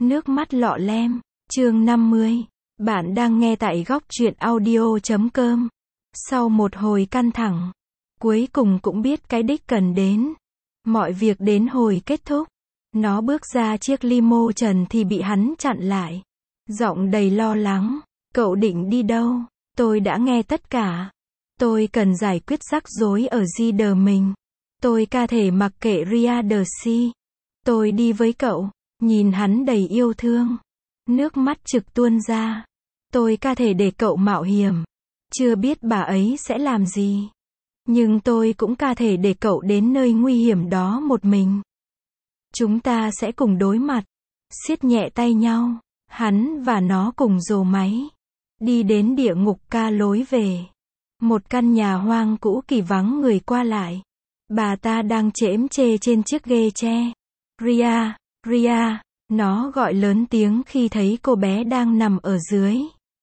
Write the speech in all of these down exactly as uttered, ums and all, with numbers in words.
Nước mắt lọ lem, chương năm mươi. Bạn đang nghe tại góc truyện audio chấm com. Sau một hồi căng thẳng, cuối cùng cũng biết cái đích cần đến. Mọi việc đến hồi kết thúc. Nó bước ra chiếc limo trần thì bị hắn chặn lại. Giọng đầy lo lắng. Cậu định đi đâu? Tôi đã nghe tất cả. Tôi cần giải quyết rắc rối ở Zider mình. Tôi ca thể mặc kệ Riadersi. Tôi đi với cậu. Nhìn hắn đầy yêu thương. Nước mắt trực tuôn ra. Tôi ca thể để cậu mạo hiểm. Chưa biết bà ấy sẽ làm gì. Nhưng tôi cũng ca thể để cậu đến nơi nguy hiểm đó một mình. Chúng ta sẽ cùng đối mặt. Siết nhẹ tay nhau. Hắn và nó cùng dồ máy. Đi đến địa ngục ca lối về. Một căn nhà hoang cũ kỳ vắng người qua lại. Bà ta đang chễm chê trên chiếc ghê tre. Ria, Ria, nó gọi lớn tiếng khi thấy cô bé đang nằm ở dưới.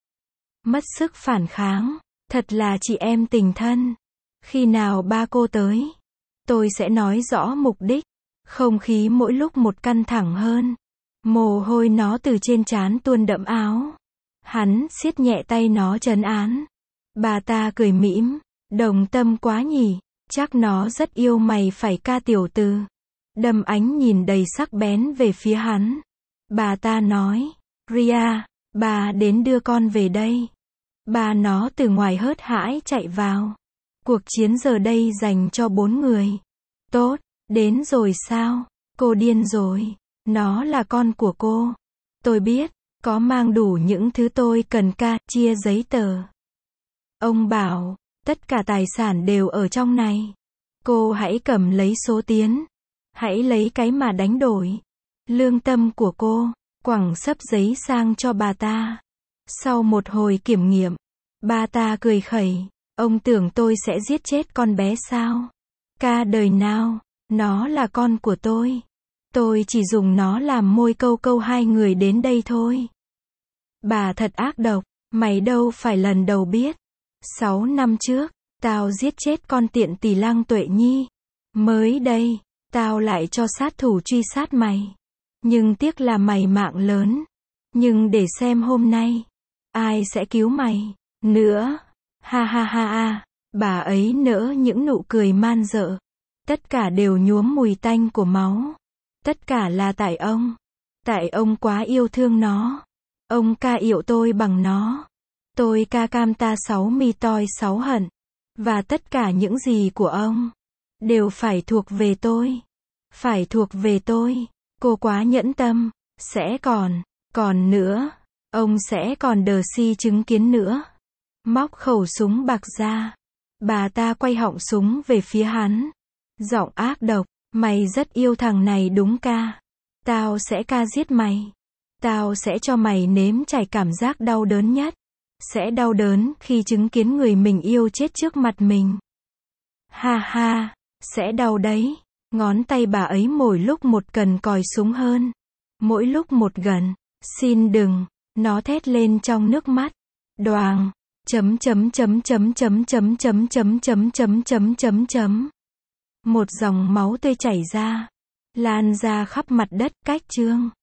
Mất sức phản kháng, thật là chị em tình thân. Khi nào ba cô tới, tôi sẽ nói rõ mục đích. Không khí mỗi lúc một căng thẳng hơn. Mồ hôi nó từ trên trán tuôn đẫm áo. Hắn siết nhẹ tay nó trấn án. Bà ta cười mỉm, đồng tâm quá nhỉ, chắc nó rất yêu mày phải ca tiểu từ. Đâm ánh nhìn đầy sắc bén về phía hắn. Bà ta nói, Ria, bà đến đưa con về đây. Bà nó từ ngoài hớt hãi chạy vào. Cuộc chiến giờ đây dành cho bốn người. Tốt, đến rồi sao? Cô điên rồi. Nó là con của cô. Tôi biết, có mang đủ những thứ tôi cần ca, chia giấy tờ. Ông bảo, tất cả tài sản đều ở trong này. Cô hãy cầm lấy số tiền. Hãy lấy cái mà đánh đổi. Lương tâm của cô, quẳng xấp giấy sang cho bà ta. Sau một hồi kiểm nghiệm, bà ta cười khẩy. Ông tưởng tôi sẽ giết chết con bé sao? Ca đời nào, nó là con của tôi. Tôi chỉ dùng nó làm môi câu câu hai người đến đây thôi. Bà thật ác độc, mày đâu phải lần đầu biết. Sáu năm trước, tao giết chết con tiện tỷ Lăng Tuệ Nhi. Mới đây, tao lại cho sát thủ truy sát mày. Nhưng tiếc là mày mạng lớn. Nhưng để xem hôm nay, ai sẽ cứu mày nữa. Ha ha ha ha, bà ấy nỡ những nụ cười man dợ. Tất cả đều nhuốm mùi tanh của máu. Tất cả là tại ông. Tại ông quá yêu thương nó. Ông ca yệu tôi bằng nó. Tôi ca cam ta sáu mi toi sáu hận. Và tất cả những gì của ông đều phải thuộc về tôi. Phải thuộc về tôi. Cô quá nhẫn tâm. Sẽ còn, còn nữa. Ông sẽ còn đờ si chứng kiến nữa. Móc khẩu súng bạc ra. Bà ta quay họng súng về phía hắn. Giọng ác độc. Mày rất yêu thằng này đúng ca. Tao sẽ ca giết mày. Tao sẽ cho mày nếm trải cảm giác đau đớn nhất. Sẽ đau đớn khi chứng kiến người mình yêu chết trước mặt mình. Ha ha, sẽ đau đấy. Ngón tay bà ấy mỗi lúc một cần còi súng hơn. Mỗi lúc một gần. Xin đừng. Nó thét lên trong nước mắt. Đoàng. Chấm chấm chấm chấm chấm chấm chấm chấm chấm chấm chấm chấm chấm. Một dòng máu tươi chảy ra. Lan ra khắp mặt đất. Cách chương.